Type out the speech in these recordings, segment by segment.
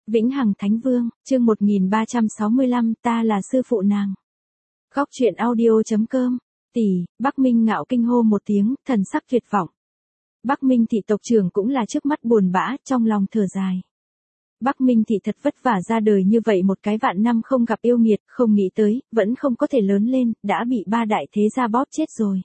Vĩnh Hằng Thánh Vương, chương 1365, ta là sư phụ nàng. Góc truyện audio.com, Bắc Minh ngạo kinh hô một tiếng, thần sắc tuyệt vọng. Bắc Minh thị tộc trưởng cũng là trước mắt buồn bã, trong lòng thở dài. Bắc Minh thị thật vất vả ra đời như vậy một cái vạn năm không gặp yêu nghiệt, không nghĩ tới, vẫn không có thể lớn lên, đã bị ba đại thế gia bóp chết rồi.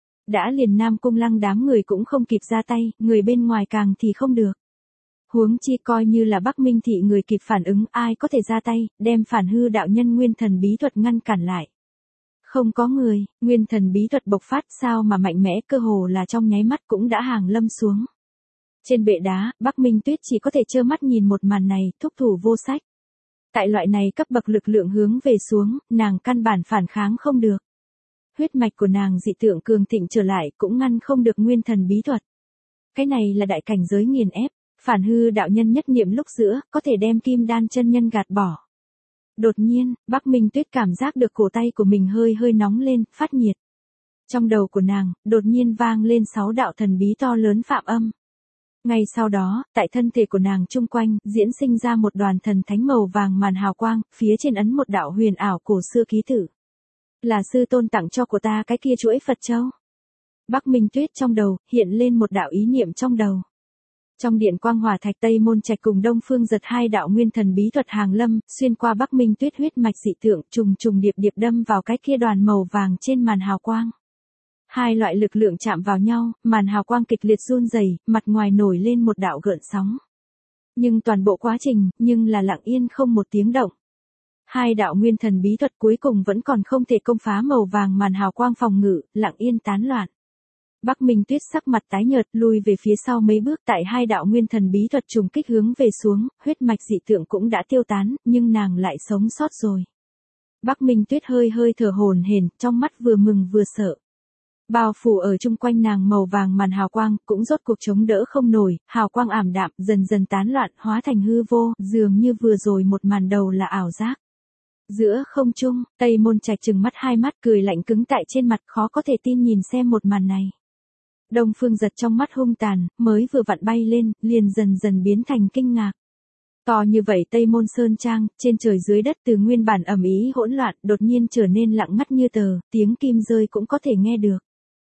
Đã liền Nam Cung Lăng đám người cũng không kịp ra tay, người bên ngoài càng thì không được. Huống chi coi như là Bắc Minh thị người kịp phản ứng, ai có thể ra tay, đem Phản Hư đạo nhân nguyên thần bí thuật ngăn cản lại. Không có người, nguyên thần bí thuật bộc phát sao mà mạnh mẽ, cơ hồ là trong nháy mắt cũng đã hàng lâm xuống. Trên bệ đá, Bắc Minh Tuyết chỉ có thể trơ mắt nhìn một màn này, thúc thủ vô sách. Tại loại này cấp bậc lực lượng hướng về xuống, nàng căn bản phản kháng không được. Huyết mạch của nàng dị tượng cường thịnh trở lại cũng ngăn không được nguyên thần bí thuật. Cái này là đại cảnh giới nghiền ép. Phản Hư đạo nhân nhất niệm lúc giữa, có thể đem Kim Đan chân nhân gạt bỏ. Đột nhiên, Bắc Minh Tuyết cảm giác được cổ tay của mình hơi hơi nóng lên, phát nhiệt. Trong đầu của nàng, đột nhiên vang lên 6 đạo thần bí to lớn phạm âm. Ngay sau đó, tại thân thể của nàng chung quanh, diễn sinh ra một đoàn thần thánh màu vàng màn hào quang, phía trên ấn một đạo huyền ảo cổ xưa ký tự. Là sư tôn tặng cho của ta cái kia chuỗi Phật châu. Bắc Minh Tuyết trong đầu, hiện lên một đạo ý niệm trong đầu. Trong điện quang hỏa thạch Tây Môn Trạch cùng Đông Phương Giật hai đạo nguyên thần bí thuật hàng lâm, xuyên qua Bắc Minh Tuyết huyết mạch dị tượng, trùng trùng điệp điệp đâm vào cái kia đoàn màu vàng trên màn hào quang. Hai loại lực lượng chạm vào nhau, màn hào quang kịch liệt run rẩy, mặt ngoài nổi lên một đạo gợn sóng. Nhưng toàn bộ quá trình, nhưng là lặng yên không một tiếng động. Hai đạo nguyên thần bí thuật cuối cùng vẫn còn không thể công phá màu vàng màn hào quang phòng ngự, lặng yên tán loạn. Bắc Minh Tuyết sắc mặt tái nhợt, lui về phía sau mấy bước, tại hai đạo nguyên thần bí thuật trùng kích hướng về xuống, huyết mạch dị tượng cũng đã tiêu tán, nhưng nàng lại sống sót rồi. Bắc Minh Tuyết hơi hơi thở hổn hển, trong mắt vừa mừng vừa sợ. Bao phủ ở chung quanh nàng màu vàng màn hào quang, cũng rốt cuộc chống đỡ không nổi, hào quang ảm đạm, dần dần tán loạn, hóa thành hư vô, dường như vừa rồi một màn đầu là ảo giác. Giữa không trung, Tây Môn Trạch trừng mắt hai mắt, cười lạnh cứng tại trên mặt, khó có thể tin nhìn xem một màn này. Đông Phương Giật trong mắt hung tàn, mới vừa vặn bay lên, liền dần dần biến thành kinh ngạc. To như vậy Tây Môn Sơn Trang, trên trời dưới đất từ nguyên bản ầm ĩ hỗn loạn, đột nhiên trở nên lặng ngắt như tờ, tiếng kim rơi cũng có thể nghe được.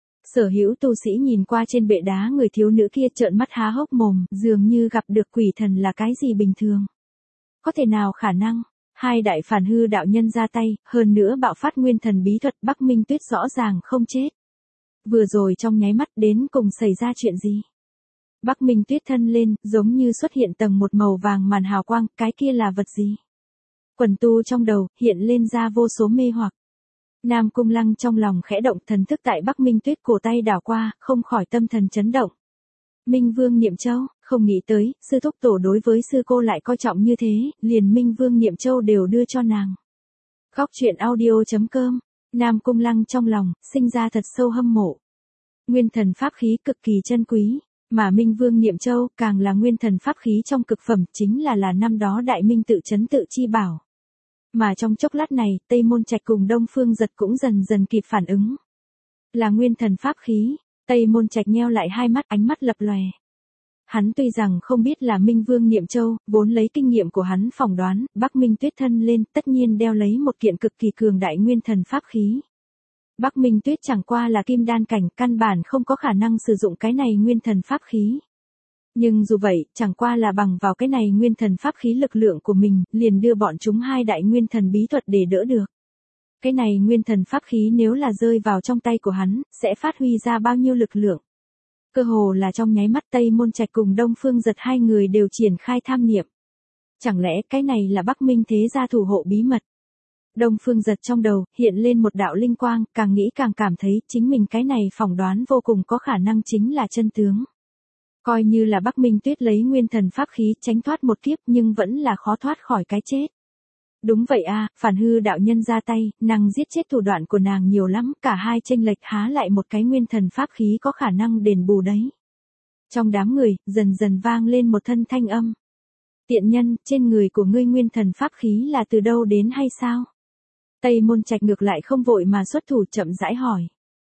Sở hữu tu sĩ nhìn qua trên bệ đá người thiếu nữ kia trợn mắt há hốc mồm, dường như gặp được quỷ thần là cái gì bình thường. Có thể nào khả năng, hai đại Phản Hư đạo nhân ra tay, hơn nữa bạo phát nguyên thần bí thuật, Bắc Minh Tuyết rõ ràng không chết. Vừa rồi trong nháy mắt đến cùng xảy ra chuyện gì? Bắc Minh Tuyết thân lên, giống như xuất hiện tầng một màu vàng màn hào quang, cái kia là vật gì? Quần tu trong đầu, hiện lên ra vô số mê hoặc. Nam Cung Lăng trong lòng khẽ động, thần thức tại Bắc Minh Tuyết cổ tay đảo qua, không khỏi tâm thần chấn động. Minh Vương Niệm Châu, không nghĩ tới, sư thúc tổ đối với sư cô lại coi trọng như thế, liền Minh Vương Niệm Châu đều đưa cho nàng. Góc truyện audio.com, Nam Cung Lăng trong lòng, sinh ra thật sâu hâm mộ. Nguyên thần pháp khí cực kỳ chân quý, mà Minh Vương Niệm Châu càng là nguyên thần pháp khí trong cực phẩm, chính là năm đó Đại Minh tự trấn tự chi bảo. Mà trong chốc lát này, Tây Môn Trạch cùng Đông Phương Giật cũng dần dần kịp phản ứng. Là nguyên thần pháp khí, Tây Môn Trạch nheo lại hai mắt, ánh mắt lập lòe. Hắn tuy rằng không biết là Minh Vương Niệm Châu, vốn lấy kinh nghiệm của hắn phỏng đoán, Bắc Minh Tuyết thân lên tất nhiên đeo lấy một kiện cực kỳ cường đại nguyên thần pháp khí. Bắc Minh Tuyết chẳng qua là kim đan cảnh, căn bản không có khả năng sử dụng cái này nguyên thần pháp khí. Nhưng dù vậy, chẳng qua là bằng vào cái này nguyên thần pháp khí lực lượng của mình, liền đưa bọn chúng hai đại nguyên thần bí thuật để đỡ được. Cái này nguyên thần pháp khí nếu là rơi vào trong tay của hắn, sẽ phát huy ra bao nhiêu lực lượng. Cơ hồ là trong nháy mắt Tây Môn Trạch cùng Đông Phương Giật hai người đều triển khai tham niệm. Chẳng lẽ cái này là Bắc Minh thế gia thủ hộ bí mật? Đông Phương Giật trong đầu, hiện lên một đạo linh quang, càng nghĩ càng cảm thấy chính mình cái này phỏng đoán vô cùng có khả năng chính là chân tướng. Coi như là Bắc Minh Tuyết lấy nguyên thần pháp khí tránh thoát một kiếp nhưng vẫn là khó thoát khỏi cái chết. Đúng vậy a, Phản Hư đạo nhân ra tay, nàng giết chết thủ đoạn của nàng nhiều lắm, cả hai chênh lệch há lại một cái nguyên thần pháp khí có khả năng đền bù đấy. Trong đám người, dần dần vang lên một thân thanh âm. Tiện nhân, trên người của ngươi nguyên thần pháp khí là từ đâu đến hay sao? Tây Môn Trạch ngược lại không vội mà xuất thủ, chậm rãi hỏi.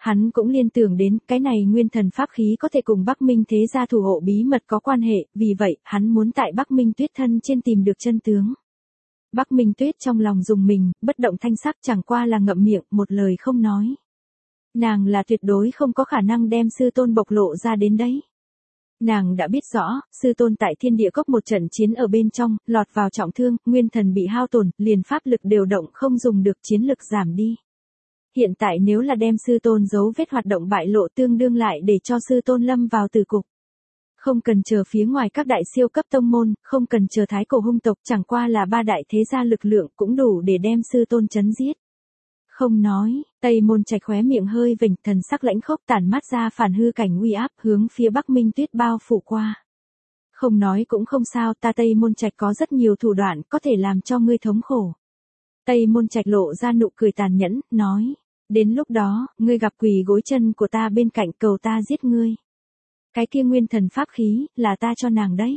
Hắn cũng liên tưởng đến cái này nguyên thần pháp khí có thể cùng Bắc Minh thế gia thủ hộ bí mật có quan hệ, vì vậy hắn muốn tại Bắc Minh Tuyết thân trên tìm được chân tướng. Bắc Minh Tuyết trong lòng dùng mình, bất động thanh sắc chẳng qua là ngậm miệng, một lời không nói. Nàng là tuyệt đối không có khả năng đem sư tôn bộc lộ ra đến đấy. Nàng đã biết rõ, sư tôn tại Thiên Địa Cốc một trận chiến ở bên trong, lọt vào trọng thương, nguyên thần bị hao tổn, liền pháp lực điều động không dùng được, chiến lực giảm đi. Hiện tại nếu là đem sư tôn dấu vết hoạt động bại lộ, tương đương lại để cho sư tôn lâm vào tử cục. Không cần chờ phía ngoài các đại siêu cấp tông môn, không cần chờ thái cổ hung tộc, chẳng qua là ba đại thế gia lực lượng cũng đủ để đem sư tôn chấn giết. Không nói, Tây Môn Trạch khóe miệng hơi vểnh, thần sắc lãnh khốc tản mát ra phản hư cảnh uy áp, hướng phía Bắc Minh Tuyết bao phủ qua. Không nói cũng không sao, ta Tây Môn Trạch có rất nhiều thủ đoạn có thể làm cho ngươi thống khổ. Tây Môn Trạch lộ ra nụ cười tàn nhẫn, nói, đến lúc đó, ngươi gặp quỳ gối chân của ta bên cạnh cầu ta giết ngươi. Cái kia nguyên thần pháp khí, là ta cho nàng đấy.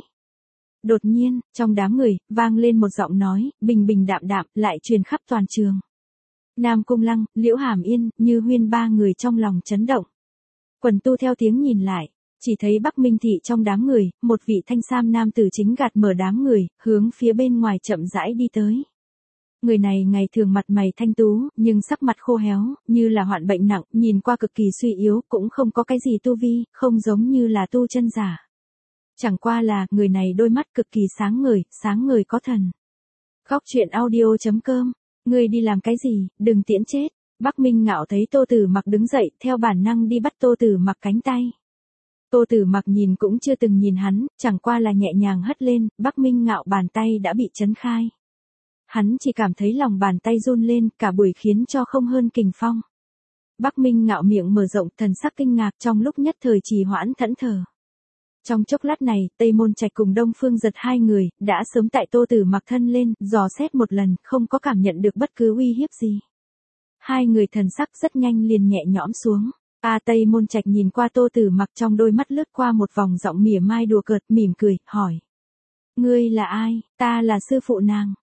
Đột nhiên, trong đám người, vang lên một giọng nói, bình bình đạm đạm, lại truyền khắp toàn trường. Nam Cung Lăng, Liễu Hàm Yên, Như Huyên ba người trong lòng chấn động. Quần tu theo tiếng nhìn lại, chỉ thấy Bắc Minh thị trong đám người, một vị thanh sam nam tử chính gạt mở đám người, hướng phía bên ngoài chậm rãi đi tới. Người này ngày thường mặt mày thanh tú, nhưng sắc mặt khô héo, như là hoạn bệnh nặng, nhìn qua cực kỳ suy yếu, cũng không có cái gì tu vi, không giống như là tu chân giả. Chẳng qua là, người này đôi mắt cực kỳ sáng ngời có thần. Góc truyện audio.com, ngươi đi làm cái gì, đừng tiễn chết. Bắc Minh Ngạo thấy Tô Tử Mặc đứng dậy, theo bản năng đi bắt Tô Tử Mặc cánh tay. Tô Tử Mặc nhìn cũng chưa từng nhìn hắn, chẳng qua là nhẹ nhàng hất lên, Bắc Minh Ngạo bàn tay đã bị chấn khai. Hắn chỉ cảm thấy lòng bàn tay run lên, cả buổi khiến cho không hơn kình phong. Bắc Minh Ngạo miệng mở rộng, thần sắc kinh ngạc, trong lúc nhất thời trì hoãn thẫn thờ. Trong chốc lát này, Tây Môn Trạch cùng Đông Phương Giật hai người, đã sớm tại Tô Tử Mặc thân lên, dò xét một lần, không có cảm nhận được bất cứ uy hiếp gì. Hai người thần sắc rất nhanh liền nhẹ nhõm xuống. Tây Môn Trạch nhìn qua Tô Tử Mặc, trong đôi mắt lướt qua một vòng giọng mỉa mai đùa cợt, mỉm cười, hỏi. Ngươi là ai? Ta là sư phụ nàng.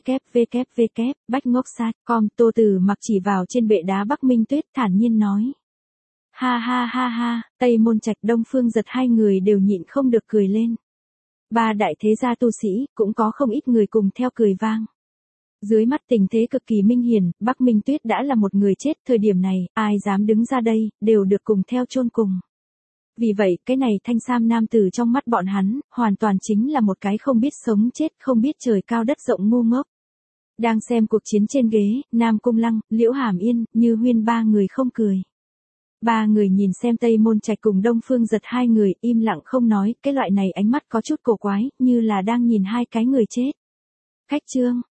Bách ngốc sát, Tô Tử Mặc chỉ vào trên bệ đá Bắc Minh Tuyết, thản nhiên nói. Ha ha ha ha, Tây Môn Trạch, Đông Phương Giật hai người đều nhịn không được cười lên. Ba đại thế gia tu sĩ, cũng có không ít người cùng theo cười vang. Dưới mắt tình thế cực kỳ minh hiển, Bắc Minh Tuyết đã là một người chết, thời điểm này, ai dám đứng ra đây, đều được cùng theo chôn cùng. Vì vậy, cái này thanh sam nam tử trong mắt bọn hắn, hoàn toàn chính là một cái không biết sống chết, không biết trời cao đất rộng ngu ngốc. Đang xem cuộc chiến trên ghế, Nam Cung Lăng, Liễu Hàm Yên, Như Huyên ba người không cười. Ba người nhìn xem Tây Môn Trạch cùng Đông Phương Giật hai người, im lặng không nói, cái loại này ánh mắt có chút cổ quái, như là đang nhìn hai cái người chết. Khách chương.